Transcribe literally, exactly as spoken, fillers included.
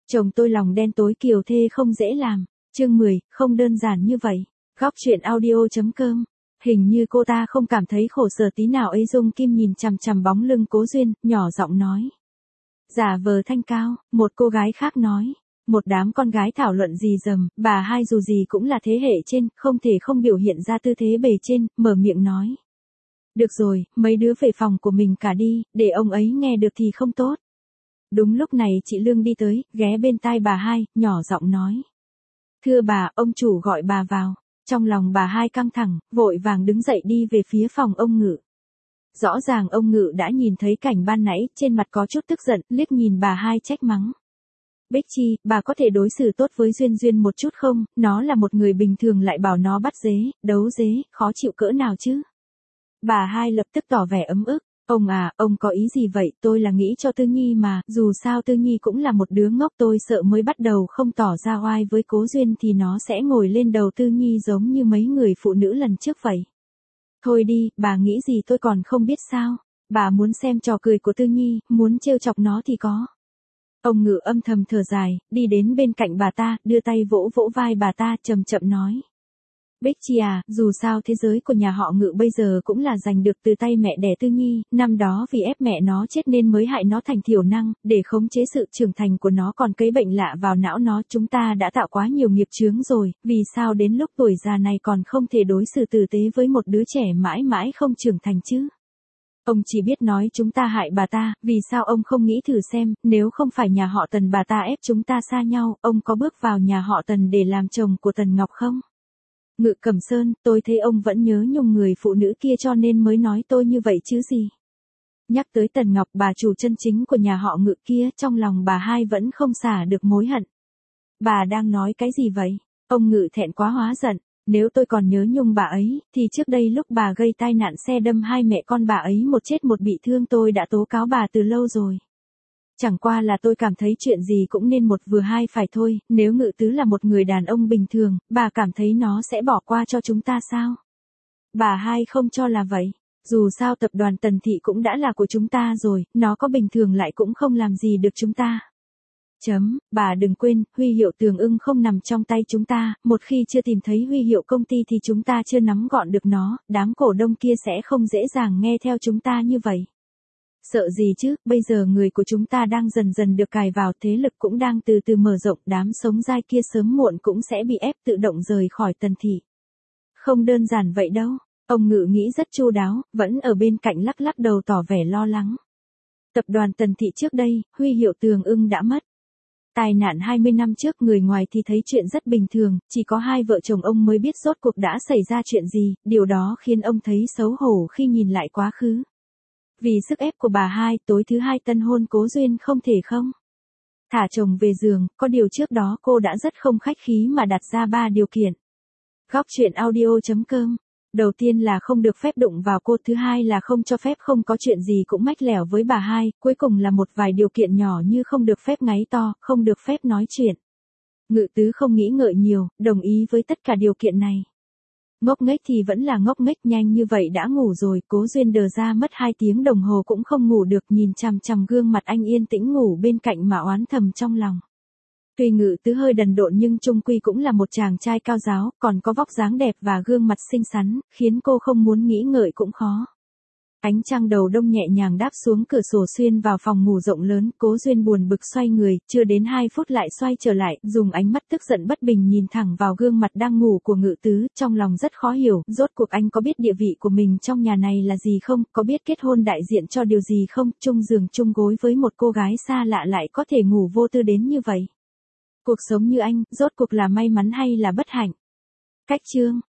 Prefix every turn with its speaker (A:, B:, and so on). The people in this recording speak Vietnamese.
A: Chồng tôi lòng đen tối kiều thê không dễ làm. Chương mười, không đơn giản như vậy. Góc truyện audio.com. Hình như cô ta không cảm thấy khổ sở tí nào ấy. Dung Kim nhìn chằm chằm bóng lưng Cố Duyên, nhỏ giọng nói. Giả vờ thanh cao, một cô gái khác nói. Một đám con gái thảo luận gì dầm, bà hai dù gì cũng là thế hệ trên, không thể không biểu hiện ra tư thế bề trên, mở miệng nói. Được rồi, mấy đứa về phòng của mình cả đi, để ông ấy nghe được thì không tốt. Đúng lúc này chị Lương đi tới, ghé bên tai bà hai, nhỏ giọng nói. Thưa bà, ông chủ gọi bà vào. Trong lòng bà hai căng thẳng, vội vàng đứng dậy đi về phía phòng ông Ngự. Rõ ràng ông Ngự đã nhìn thấy cảnh ban nãy, trên mặt có chút tức giận, liếc nhìn bà hai trách mắng. Bích Chi, bà có thể đối xử tốt với Duyên Duyên một chút không, nó là một người bình thường lại bảo nó bắt dế, đấu dế, khó chịu cỡ nào chứ. Bà hai lập tức tỏ vẻ ấm ức. Ông à, ông có ý gì vậy, tôi là nghĩ cho Tư Nhi mà, dù sao Tư Nhi cũng là một đứa ngốc, tôi sợ mới bắt đầu không tỏ ra oai với Cố Duyên thì nó sẽ ngồi lên đầu Tư Nhi giống như mấy người phụ nữ lần trước vậy. Thôi đi, bà nghĩ gì tôi còn không biết sao, bà muốn xem trò cười của Tư Nhi, muốn trêu chọc nó thì có. Ông Ngự âm thầm thở dài, đi đến bên cạnh bà ta, đưa tay vỗ vỗ vai bà ta, chậm chậm nói. Bích Chi à, dù sao thế giới của nhà họ Ngự bây giờ cũng là giành được từ tay mẹ đẻ Tư Nhi, năm đó vì ép mẹ nó chết nên mới hại nó thành thiểu năng, để khống chế sự trưởng thành của nó còn cấy bệnh lạ vào não nó. Chúng ta đã tạo quá nhiều nghiệp chướng rồi, vì sao đến lúc tuổi già này còn không thể đối xử tử tế với một đứa trẻ mãi mãi không trưởng thành chứ? Ông chỉ biết nói chúng ta hại bà ta, vì sao ông không nghĩ thử xem, nếu không phải nhà họ Tần bà ta ép chúng ta xa nhau, ông có bước vào nhà họ Tần để làm chồng của Tần Ngọc không? Ngự Cẩm Sơn, tôi thấy ông vẫn nhớ nhung người phụ nữ kia cho nên mới nói tôi như vậy chứ gì. Nhắc tới Tần Ngọc, bà chủ chân chính của nhà họ Ngự kia, trong lòng bà hai vẫn không xả được mối hận. Bà đang nói cái gì vậy? Ông Ngự thẹn quá hóa giận. Nếu tôi còn nhớ nhung bà ấy, thì trước đây lúc bà gây tai nạn xe đâm hai mẹ con bà ấy một chết một bị thương tôi đã tố cáo bà từ lâu rồi. Chẳng qua là tôi cảm thấy chuyện gì cũng nên một vừa hai phải thôi, nếu Ngự Tứ là một người đàn ông bình thường, bà cảm thấy nó sẽ bỏ qua cho chúng ta sao? Bà hai không cho là vậy. Dù sao tập đoàn Tần Thị cũng đã là của chúng ta rồi, nó có bình thường lại cũng không làm gì được chúng ta. Chấm, bà đừng quên, huy hiệu Tường Ưng không nằm trong tay chúng ta, một khi chưa tìm thấy huy hiệu công ty thì chúng ta chưa nắm gọn được nó, đám cổ đông kia sẽ không dễ dàng nghe theo chúng ta như vậy. Sợ gì chứ, bây giờ người của chúng ta đang dần dần được cài vào, thế lực cũng đang từ từ mở rộng, đám sống dai kia sớm muộn cũng sẽ bị ép tự động rời khỏi Tần Thị. Không đơn giản vậy đâu, ông Ngự nghĩ rất chu đáo, vẫn ở bên cạnh lắc lắc đầu tỏ vẻ lo lắng. Tập đoàn Tần Thị trước đây, huy hiệu Tường Ưng đã mất. Tai nạn hai mươi năm trước người ngoài thì thấy chuyện rất bình thường, chỉ có hai vợ chồng ông mới biết rốt cuộc đã xảy ra chuyện gì, điều đó khiến ông thấy xấu hổ khi nhìn lại quá khứ. Vì sức ép của bà hai, tối thứ hai tân hôn Cố Duyên không thể không thả chồng về giường, có điều trước đó cô đã rất không khách khí mà đặt ra ba điều kiện. Góc truyện audio.com. Đầu tiên là không được phép đụng vào cô, thứ hai là không cho phép không có chuyện gì cũng mách lẻo với bà hai, cuối cùng là một vài điều kiện nhỏ như không được phép ngáy to, không được phép nói chuyện. Ngự Tứ không nghĩ ngợi nhiều, đồng ý với tất cả điều kiện này. Ngốc nghếch thì vẫn là ngốc nghếch, nhanh như vậy đã ngủ rồi. Cố Duyên đờ ra mất hai tiếng đồng hồ cũng không ngủ được, nhìn chằm chằm gương mặt anh yên tĩnh ngủ bên cạnh mà oán thầm trong lòng. Tuy Ngự Tứ hơi đần độn nhưng chung quy cũng là một chàng trai cao giáo, còn có vóc dáng đẹp và gương mặt xinh xắn, khiến cô không muốn nghĩ ngợi cũng khó. Ánh trăng đầu đông nhẹ nhàng đáp xuống cửa sổ xuyên vào phòng ngủ rộng lớn, Cố Duyên buồn bực xoay người, chưa đến hai phút lại xoay trở lại, dùng ánh mắt tức giận bất bình nhìn thẳng vào gương mặt đang ngủ của Ngự Tứ, trong lòng rất khó hiểu, rốt cuộc anh có biết địa vị của mình trong nhà này là gì không, có biết kết hôn đại diện cho điều gì không, chung giường chung gối với một cô gái xa lạ lại có thể ngủ vô tư đến như vậy. Cuộc sống như anh, rốt cuộc là may mắn hay là bất hạnh? Cách chương